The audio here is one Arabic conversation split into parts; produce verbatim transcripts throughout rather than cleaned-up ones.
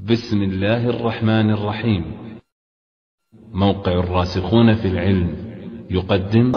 بسم الله الرحمن الرحيم. موقع الراسخون في العلم يقدم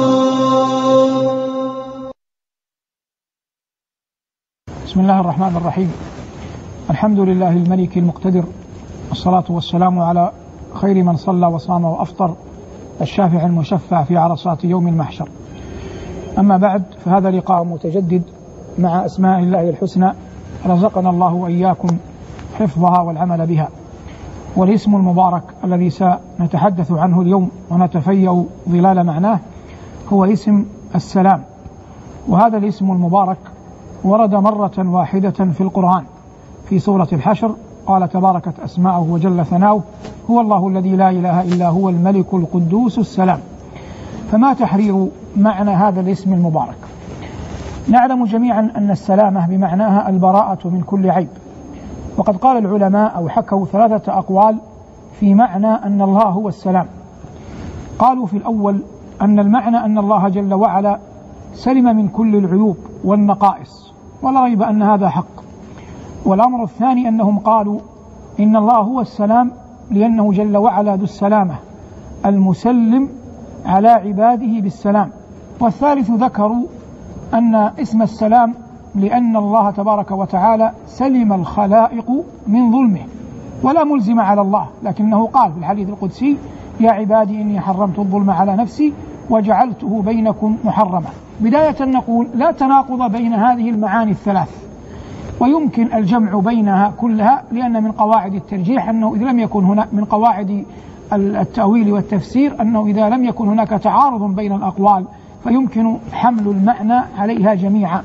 بسم الله الرحمن الرحيم. الحمد لله الملك المقتدر، والصلاة والسلام على خير من صلى وصام وأفطر، الشافع المشفع في عرصات يوم المحشر. أما بعد، فهذا لقاء متجدد مع أسماء الله الحسنى، رزقنا الله وإياكم حفظها والعمل بها. والاسم المبارك الذي سنتحدث عنه اليوم ونتفيأ ظلال معناه هو اسم السلام. وهذا الاسم المبارك ورد مرة واحدة في القرآن في سورة الحشر، قال تباركت أسماؤه وجل ثناؤه: هو الله الذي لا إله إلا هو الملك القدوس السلام. فما تحرير معنى هذا الاسم المبارك؟ نعلم جميعا أن السلامة بمعناها البراءة من كل عيب، وقد قال العلماء أو حكوا ثلاثة أقوال في معنى أن الله هو السلام. قالوا في الأول أن المعنى أن الله جل وعلا سلم من كل العيوب والنقائص، ولا ريب أن هذا حق. والأمر الثاني أنهم قالوا إن الله هو السلام لأنه جل وعلا ذو السلامة المسلم على عباده بالسلام. والثالث ذكروا أن اسم السلام لأن الله تبارك وتعالى سلم الخلائق من ظلمه، ولا ملزم على الله، لكنه قال في الحديث القدسي: يا عبادي إني حرمت الظلم على نفسي وجعلته بينكم محرما. بداية نقول لا تناقض بين هذه المعاني الثلاث، ويمكن الجمع بينها كلها، لأن من قواعد الترجيح أنه إذا لم يكن هناك من قواعد التأويل والتفسير أنه إذا لم يكن هناك تعارض بين الأقوال فيمكن حمل المعنى عليها جميعا.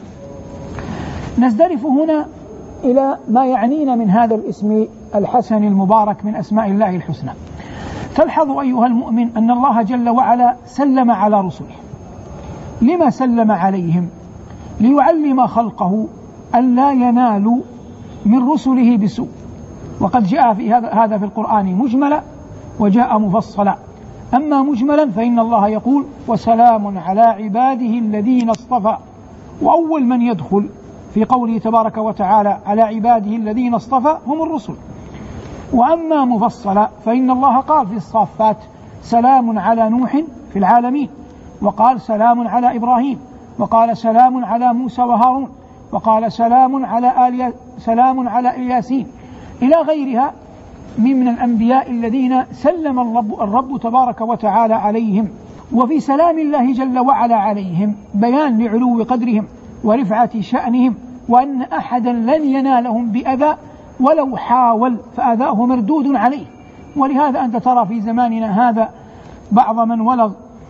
نزدرف هنا إلى ما يعنينا من هذا الاسم الحسن المبارك من أسماء الله الحسنى. تلحظ أيها المؤمن أن الله جل وعلا سلم على رسله. لما سلم عليهم؟ ليعلم خلقه أن لا ينالوا من رسله بسوء. وقد جاء في هذا هذا في القرآن مجملا وجاء مفصلا. أما مجملا فإن الله يقول: وسلام على عباده الذين اصطفى. وأول من يدخل في قوله تبارك وتعالى على عباده الذين اصطفى هم الرسل. وأما مفصلا فإن الله قال في الصافات: سلام على نوح في العالمين، وقال سلام على إبراهيم، وقال سلام على موسى وهارون، وقال سلام على آل سلام على الياسين، إلى غيرها من الأنبياء الذين سلم الرب, الرب تبارك وتعالى عليهم. وفي سلام الله جل وعلا عليهم بيان لعلو قدرهم ورفعة شأنهم، وأن أحدا لن ينالهم بأذى ولو حاول، فأذاه مردود عليه. ولهذا أنت ترى في زماننا هذا بعض من ولغ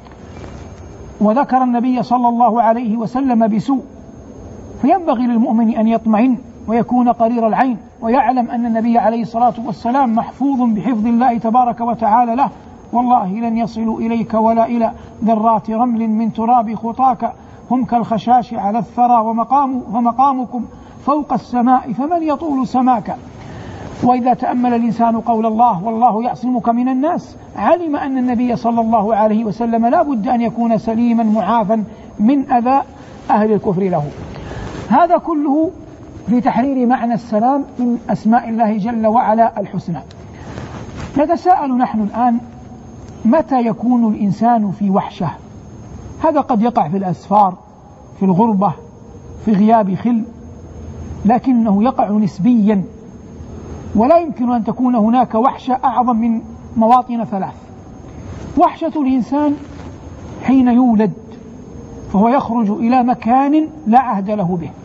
وذكر النبي صلى الله عليه وسلم بسوء، فينبغي للمؤمن أن يطمئن ويكون قرير العين، ويعلم أن النبي عليه الصلاة والسلام محفوظ بحفظ الله تبارك وتعالى له. والله لن يصلوا إليك ولا إلى ذرات رمل من تراب خطاك، هم كالخشاش على الثرى ومقام ومقامكم فوق السماء فمن يطول سماك. وإذا تأمل الإنسان قول الله: والله يعصمك من الناس، علم أن النبي صلى الله عليه وسلم لا بد أن يكون سليما معافا من أذى أهل الكفر له. هذا كله في تحرير معنى السلام من أسماء الله جل وعلا الحسنى. نتساءل نحن الآن: متى يكون الإنسان في وحشة؟ هذا قد يقع في الأسفار، في الغربة، في غياب خل، لكنه يقع نسبيا، ولا يمكن أن تكون هناك وحشة أعظم من مواطن ثلاث. وحشة الإنسان حين يولد، فهو يخرج إلى مكان لا عهد له به،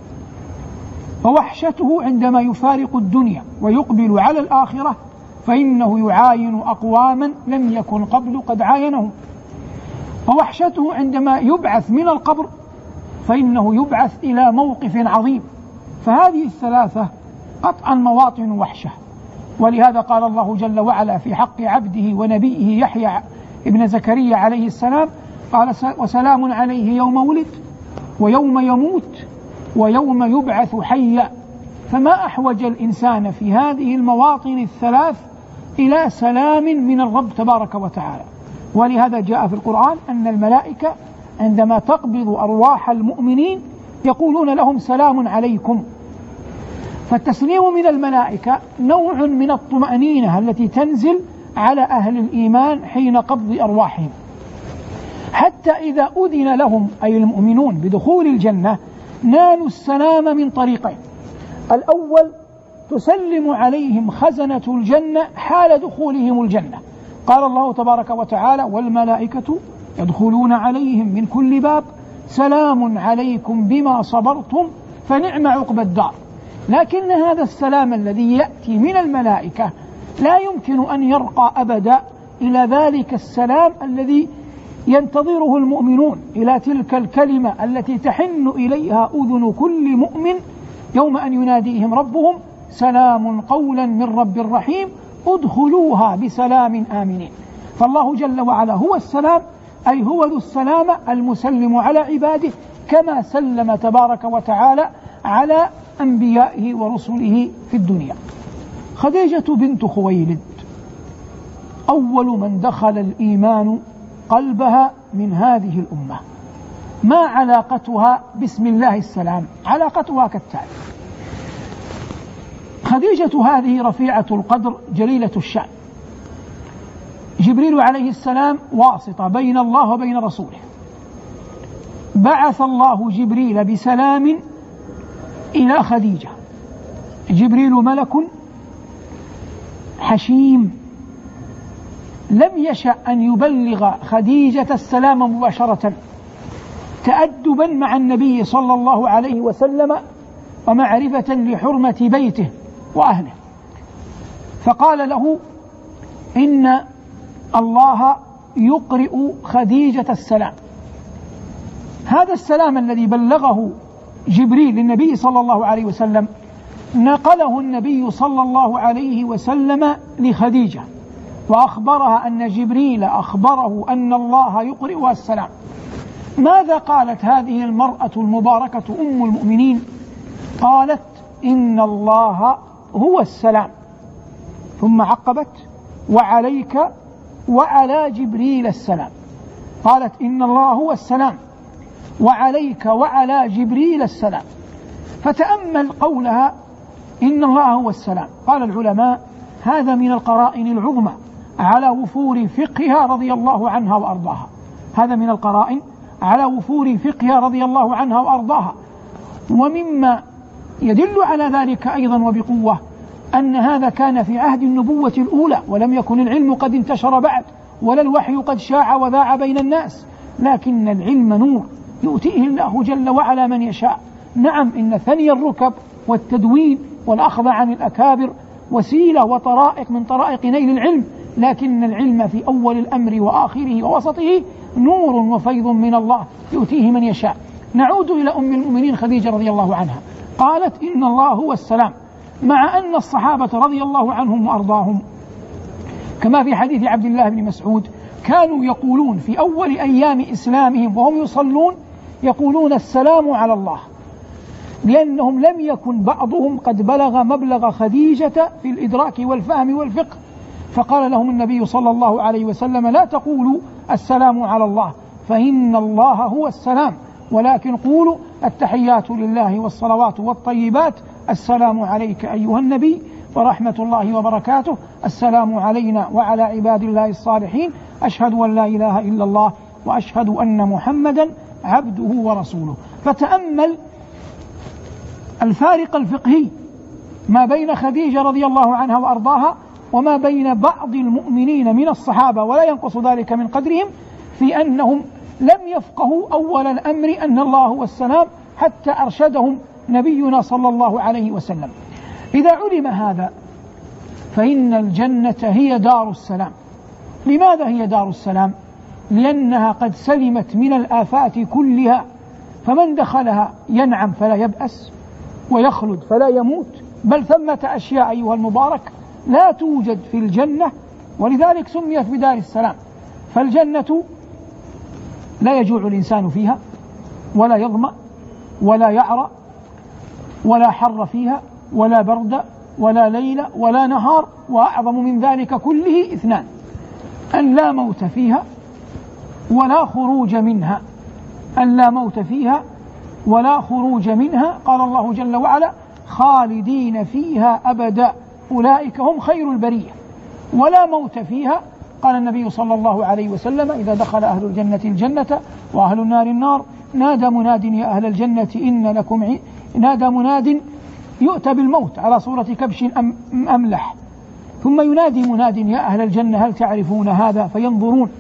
ووحشته عندما يفارق الدنيا ويقبل على الآخرة، فإنه يعاين أقواما لم يكن قبل قد عاينهم. ووحشته عندما يبعث من القبر، فإنه يبعث إلى موقف عظيم. فهذه الثلاثة قطعا مواطن وحشة. ولهذا قال الله جل وعلا في حق عبده ونبيه يحيى ابن زكريا عليه السلام: قال: وسلام عليه يوم ولد ويوم يموت ويوم يبعث حيا. فما أحوج الإنسان في هذه المواطن الثلاث إلى سلام من الرب تبارك وتعالى. ولهذا جاء في القرآن أن الملائكة عندما تقبض أرواح المؤمنين يقولون لهم: سلام عليكم. فالتسليم من الملائكة نوع من الطمأنينة التي تنزل على أهل الإيمان حين قبض أرواحهم، حتى إذا أذن لهم أي المؤمنون بدخول الجنة نالوا السلام من طريقين. الأول تسلم عليهم خزنة الجنة حال دخولهم الجنة، قال الله تبارك وتعالى: والملائكة يدخلون عليهم من كل باب سلام عليكم بما صبرتم فنعم عقبى الدار. لكن هذا السلام الذي يأتي من الملائكة لا يمكن أن يرقى أبدا إلى ذلك السلام الذي ينتظره المؤمنون، إلى تلك الكلمة التي تحن إليها أذن كل مؤمن يوم أن يناديهم ربهم: سلام قولا من رب رحيم ادخلوها بسلام آمنين. فالله جل وعلا هو السلام، أي هو ذو السلام المسلم على عباده، كما سلم تبارك وتعالى على أنبيائه ورسله في الدنيا. خديجة بنت خويلد أول من دخل الإيمان قلبها من هذه الأمة. ما علاقتها بسم الله السلام؟ علاقتها كالتالي: خديجة هذه رفيعة القدر جليلة الشأن، جبريل عليه السلام واسطة بين الله وبين رسوله، بعث الله جبريل بسلام إلى خديجة. جبريل ملك حشيم لم يشأ أن يبلغ خديجة السلام مباشرة، تأدبا مع النبي صلى الله عليه وسلم ومعرفة لحرمة بيته وأهله، فقال له: إن الله يقرئ خديجة السلام. هذا السلام الذي بلغه جبريل للنبي صلى الله عليه وسلم نقله النبي صلى الله عليه وسلم لخديجة، وأخبرها أن جبريل أخبره أن الله يقرئها السلام. ماذا قالت هذه المرأة المباركة أم المؤمنين؟ قالت: إن الله هو السلام، ثم عقبت: وعليك وعلى جبريل السلام. قالت: إن الله هو السلام وعليك وعلى جبريل السلام. فتأمل قولها إن الله هو السلام. قال العلماء: هذا من القرائن العظمى على وفور فقهها رضي الله عنها وأرضاها. هذا من القرائن على وفور فقهها رضي الله عنها وأرضاها. ومما يدل على ذلك أيضا وبقوة أن هذا كان في عهد النبوة الأولى، ولم يكن العلم قد انتشر بعد، ولا الوحي قد شاع وذاع بين الناس، لكن العلم نور يؤتيه الله جل وعلا من يشاء. نعم، إن ثني الركب والتدوين والأخذ عن الأكابر وسيلة وطرائق من طرائق نيل العلم، لكن العلم في أول الأمر وآخره ووسطه نور وفيض من الله يؤتيه من يشاء. نعود إلى أم المؤمنين خديجة رضي الله عنها. قالت: إن الله هو السلام، مع أن الصحابة رضي الله عنهم وأرضاهم كما في حديث عبد الله بن مسعود كانوا يقولون في أول أيام إسلامهم وهم يصلون يقولون: السلام على الله، لأنهم لم يكن بعضهم قد بلغ مبلغ خديجة في الإدراك والفهم والفقه. فقال لهم النبي صلى الله عليه وسلم: لا تقولوا السلام على الله، فإن الله هو السلام، ولكن قولوا التحيات لله والصلوات والطيبات، السلام عليك أيها النبي ورحمة الله وبركاته، السلام علينا وعلى عباد الله الصالحين، أشهد أن لا إله إلا الله وأشهد أن محمدا عبده ورسوله. فتأمل الفارق الفقهي ما بين خديجة رضي الله عنها وأرضاها وما بين بعض المؤمنين من الصحابة، ولا ينقص ذلك من قدرهم، في أنهم لم يفقهوا أول الأمر أن الله هو السلام حتى أرشدهم نبينا صلى الله عليه وسلم. إذا علم هذا فإن الجنة هي دار السلام. لماذا هي دار السلام؟ لأنها قد سلمت من الآفات كلها، فمن دخلها ينعم فلا يبأس ويخلد فلا يموت، بل ثمة أشياء أيها المبارك لا توجد في الجنة، ولذلك سميت بدار السلام. فالجنة لا يجوع الإنسان فيها ولا يظمأ ولا يعرى ولا حر فيها ولا برد ولا ليل ولا نهار، وأعظم من ذلك كله اثنان: أن لا موت فيها ولا خروج منها. أن لا موت فيها ولا خروج منها. قال الله جل وعلا: خالدين فيها أبدا أولئك هم خير البرية ولا موت فيها. قال النبي صلى الله عليه وسلم إذا دخل أهل الجنة الجنة وأهل النار النار نادى مناد يا أهل الجنة إن لكم عيد. نادى مناد يؤتى بالموت على صورة كبش أملح، ثم ينادي مناد يا أهل الجنة هل تعرفون هذا؟ فينظرون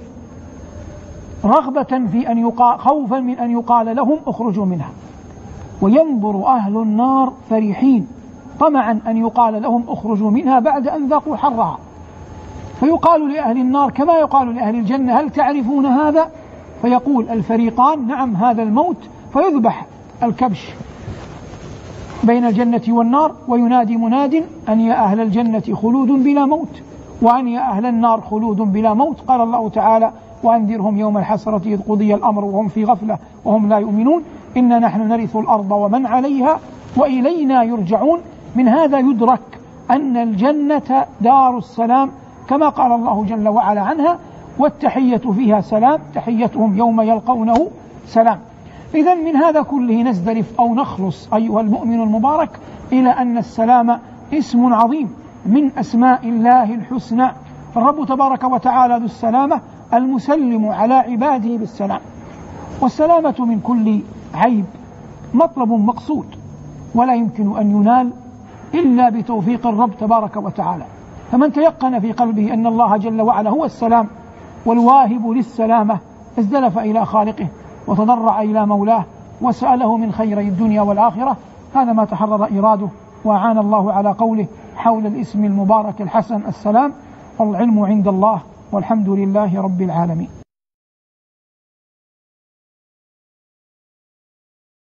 رغبة في أن يقال خوفا من أن يقال لهم اخرجوا منها، وينظر أهل النار فرحين طمعا أن يقال لهم اخرجوا منها بعد أن ذاقوا حرها، فيقال لأهل النار كما يقال لأهل الجنة هل تعرفون هذا؟ فيقول الفريقان نعم هذا الموت، فيذبح الكبش بين الجنة والنار، وينادي مناد أن يا أهل الجنة خلود بلا موت وأن يا أهل النار خلود بلا موت. قال الله تعالى وأنذرهم يوم الحسرة إذ قضي الأمر وهم في غفلة وهم لا يؤمنون إنا نحن نرث الأرض ومن عليها وإلينا يرجعون. من هذا يدرك أن الجنة دار السلام كما قال الله جل وعلا عنها والتحية فيها سلام تحيتهم يوم يلقونه سلام. إذن من هذا كله نزدلف أو نخلص أيها المؤمن المبارك إلى أن السلام اسم عظيم من أسماء الله الحسنى، فالرب تبارك وتعالى ذو السلامة المسلم على عباده بالسلام. والسلامة من كل عيب مطلب مقصود ولا يمكن أن ينال إلا بتوفيق الرب تبارك وتعالى، فمن تيقن في قلبه أن الله جل وعلا هو السلام والواهب للسلامة ازدلف إلى خالقه وتضرع إلى مولاه وسأله من خيري الدنيا والآخرة. هذا ما تحرر إراده وأعان الله على قوله حول الاسم المبارك الحسن السلام. والعلم عند الله والحمد لله رب العالمين.